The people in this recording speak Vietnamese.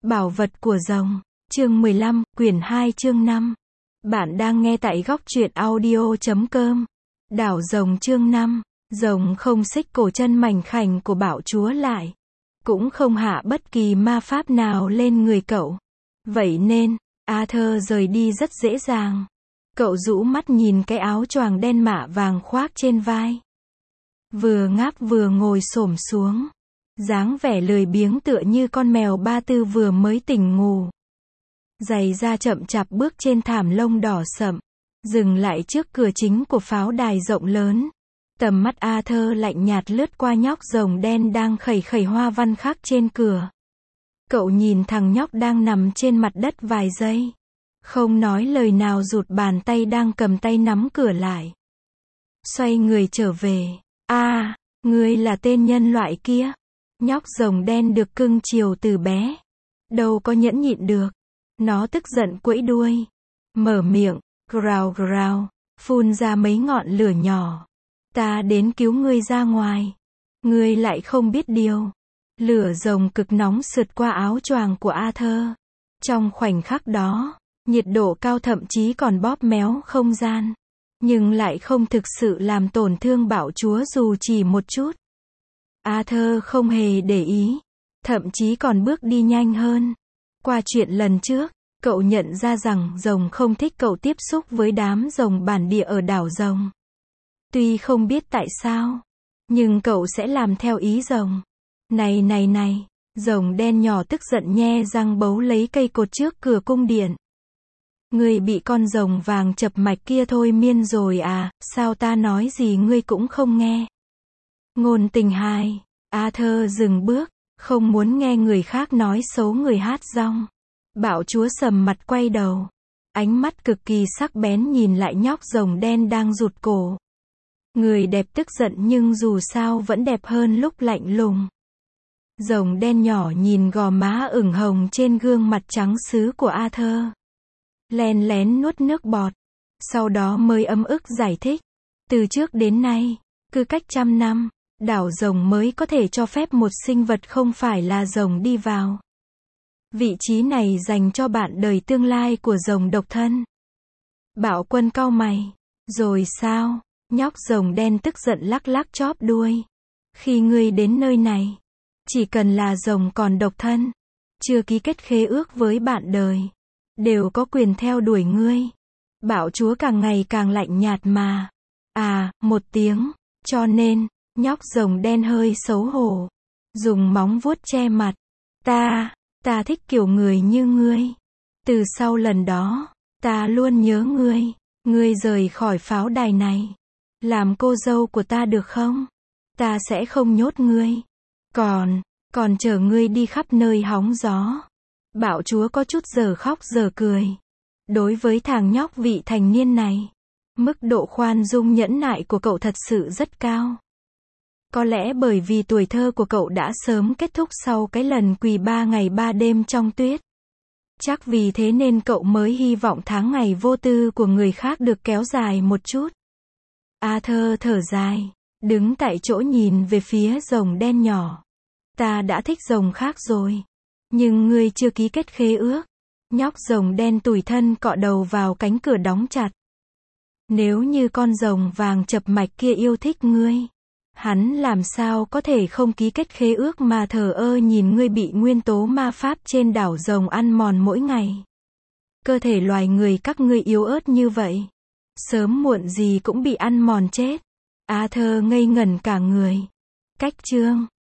Bảo vật của rồng. Chương 15, quyển 2 chương 5. Bạn đang nghe tại góc truyện audio.com. Đảo rồng chương 5. Rồng không xích cổ chân mảnh khảnh của bạo chúa lại. Cũng không hạ bất kỳ ma pháp nào lên người cậu. Vậy nên, Arthur rời đi rất dễ dàng. Cậu rũ mắt nhìn cái áo choàng đen mạ vàng khoác trên vai. Vừa ngáp vừa ngồi xổm xuống. Dáng vẻ lười biếng tựa như con mèo ba tư vừa mới tỉnh ngủ. Giày da chậm chạp bước trên thảm lông đỏ sậm. Dừng lại trước cửa chính của pháo đài rộng lớn. Tầm mắt Arthur lạnh nhạt lướt qua nhóc rồng đen đang khẩy khẩy hoa văn khắc trên cửa. Cậu nhìn thằng nhóc đang nằm trên mặt đất vài giây. Không nói lời nào rụt bàn tay đang cầm tay nắm cửa lại. Xoay người trở về. Ngươi là tên nhân loại kia. Nhóc rồng đen được cưng chiều từ bé. Đâu có nhẫn nhịn được. Nó tức giận quẫy đuôi. Mở miệng, growl growl, phun ra mấy ngọn lửa nhỏ. Ta đến cứu ngươi ra ngoài. Ngươi lại không biết điều. Lửa rồng cực nóng sượt qua áo choàng của Arthur. Trong khoảnh khắc đó, nhiệt độ cao thậm chí còn bóp méo không gian. Nhưng lại không thực sự làm tổn thương bạo chúa dù chỉ một chút. Arthur không hề để ý. Thậm chí còn bước đi nhanh hơn. Qua chuyện lần trước, cậu nhận ra rằng rồng không thích cậu tiếp xúc với đám rồng bản địa ở đảo rồng. Tuy không biết tại sao, nhưng cậu sẽ làm theo ý rồng. Này, rồng đen nhỏ tức giận nhe răng bấu lấy cây cột trước cửa cung điện. Ngươi bị con rồng vàng chập mạch kia thôi miên rồi à, sao ta nói gì ngươi cũng không nghe. Ngôn tình hai. Arthur dừng bước, không muốn nghe người khác nói xấu người hát rong. Bạo chúa sầm mặt quay đầu. Ánh mắt cực kỳ sắc bén nhìn lại nhóc rồng đen đang rụt cổ. Người đẹp tức giận nhưng dù sao vẫn đẹp hơn lúc lạnh lùng. Rồng đen nhỏ nhìn gò má ửng hồng trên gương mặt trắng sứ của Arthur. Len lén nuốt nước bọt. Sau đó mới ấm ức giải thích. Từ trước đến nay, cứ cách 100 năm, đảo rồng mới có thể cho phép một sinh vật không phải là rồng đi vào. Vị trí này dành cho bạn đời tương lai của rồng độc thân. Bạo quân cau mày. Rồi sao? Nhóc rồng đen tức giận lắc lắc chóp đuôi. Khi ngươi đến nơi này, chỉ cần là rồng còn độc thân, chưa ký kết khế ước với bạn đời, đều có quyền theo đuổi ngươi. Bạo chúa càng ngày càng lạnh nhạt mà. Một tiếng. Cho nên, nhóc rồng đen hơi xấu hổ. Dùng móng vuốt che mặt. Ta thích kiểu người như ngươi. Từ sau lần đó, ta luôn nhớ ngươi. Ngươi rời khỏi pháo đài này. Làm cô dâu của ta được không? Ta sẽ không nhốt ngươi. Còn chở ngươi đi khắp nơi hóng gió. Bạo chúa có chút giờ khóc giờ cười. Đối với thằng nhóc vị thành niên này, mức độ khoan dung nhẫn nại của cậu thật sự rất cao. Có lẽ bởi vì tuổi thơ của cậu đã sớm kết thúc sau cái lần quỳ 3 ngày 3 đêm trong tuyết. Chắc vì thế nên cậu mới hy vọng tháng ngày vô tư của người khác được kéo dài một chút. Arthur thở dài, đứng tại chỗ nhìn về phía rồng đen nhỏ. Ta đã thích rồng khác rồi. Nhưng ngươi chưa ký kết khế ước. Nhóc rồng đen tủi thân cọ đầu vào cánh cửa đóng chặt. Nếu như con rồng vàng chập mạch kia yêu thích ngươi, hắn làm sao có thể không ký kết khế ước mà thờ ơ nhìn ngươi bị nguyên tố ma pháp trên đảo rồng ăn mòn mỗi ngày. Cơ thể loài người các ngươi yếu ớt như vậy, sớm muộn gì cũng bị ăn mòn chết. Arthur ngây ngẩn cả người. Cách chương